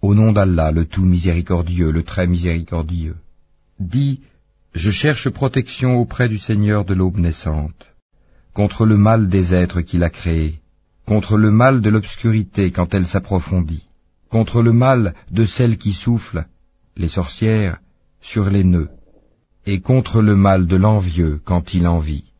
Au nom d'Allah, le tout miséricordieux, le très miséricordieux. Dis, je cherche protection auprès du Seigneur de l'aube naissante, contre le mal des êtres qu'il a créés, contre le mal de l'obscurité quand elle s'approfondit, contre le mal de celles qui soufflent, les sorcières, sur les nœuds, et contre le mal de l'envieux quand il envie.